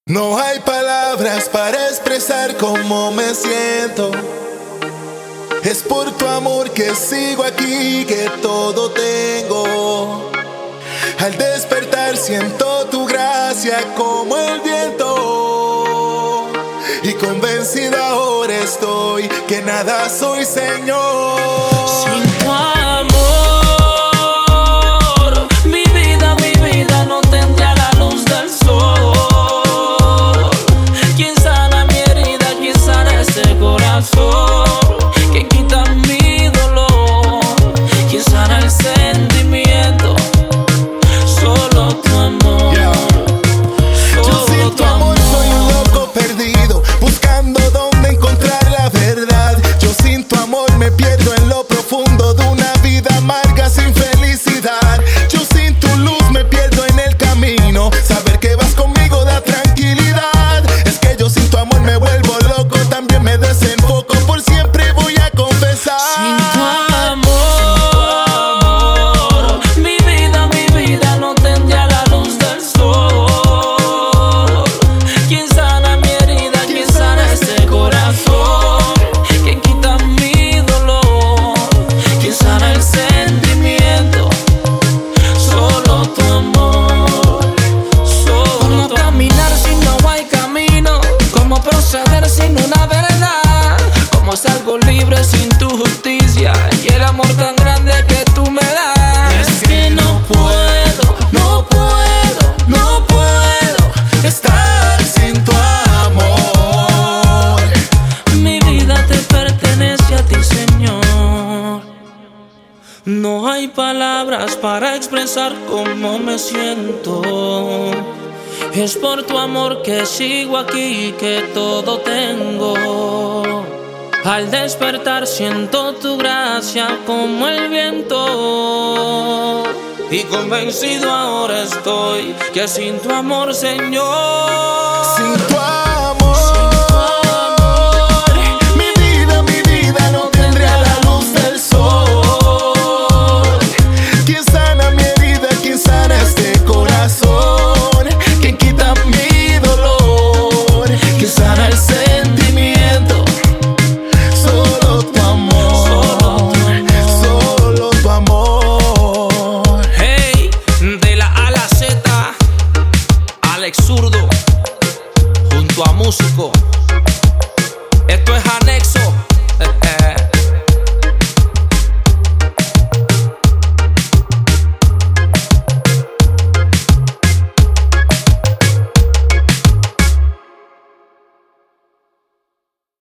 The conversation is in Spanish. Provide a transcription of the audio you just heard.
No hay palabras para expresar cómo me siento. Es por tu amor que sigo aquí, que todo tengo. Al despertar siento tu gracia como el viento. Y convencido ahora estoy que nada soy, Señor. Sin tu amor, mi vida no tendría la luz del sol. ¿Quién sana mi herida? ¿Quién sana ese corazón? ¿Quién quita mi dolor? ¿Quién sana el sentimiento? Solo tu amor. Yo sin tu amor soy un loco perdido, buscando dónde encontrar la verdad. Yo sin tu amor me pierdo en lo profundo de una vida amarga sin felicidad. Yo sin tu luz me pierdo en el camino, saber que vas conmigo da tranquilidad. Es que yo sin tu amor me vuelvo loco, también me desenfoco, por siempre voy a confesar. Sin tu amor, mi vida no tendría la luz del sol. ¿Quién sana mi herida? ¿Quién sana ese corazón? ¿Quién quita mi dolor? ¿Quién sana el sentimiento? Solo tu amor. ¿Cómo caminar si no hay camino? ¿Cómo proceder sin una verdad? ¿Cómo salgo libre sin tu justicia y el amor tan grande que tú me das? Es que no puedo Estar sin tu amor. Mi vida te pertenece a ti, Señor. No hay palabras para expresar cómo me siento. Es por tu amor que sigo aquí, que todo tengo. Al despertar siento tu gracia como el viento. Y convencido ahora estoy que sin tu amor, Señor, Sin tu amor, mi vida no tendría la luz del sol. ¿Quién sana mi herida? ¿Quién sana este corazón? ¿Quién quita mi dolor? ¿Quién sana el sentimiento? Solo tu amor, solo tu amor. hey, de la A a la Z, Alex Zurdo, junto a Músico.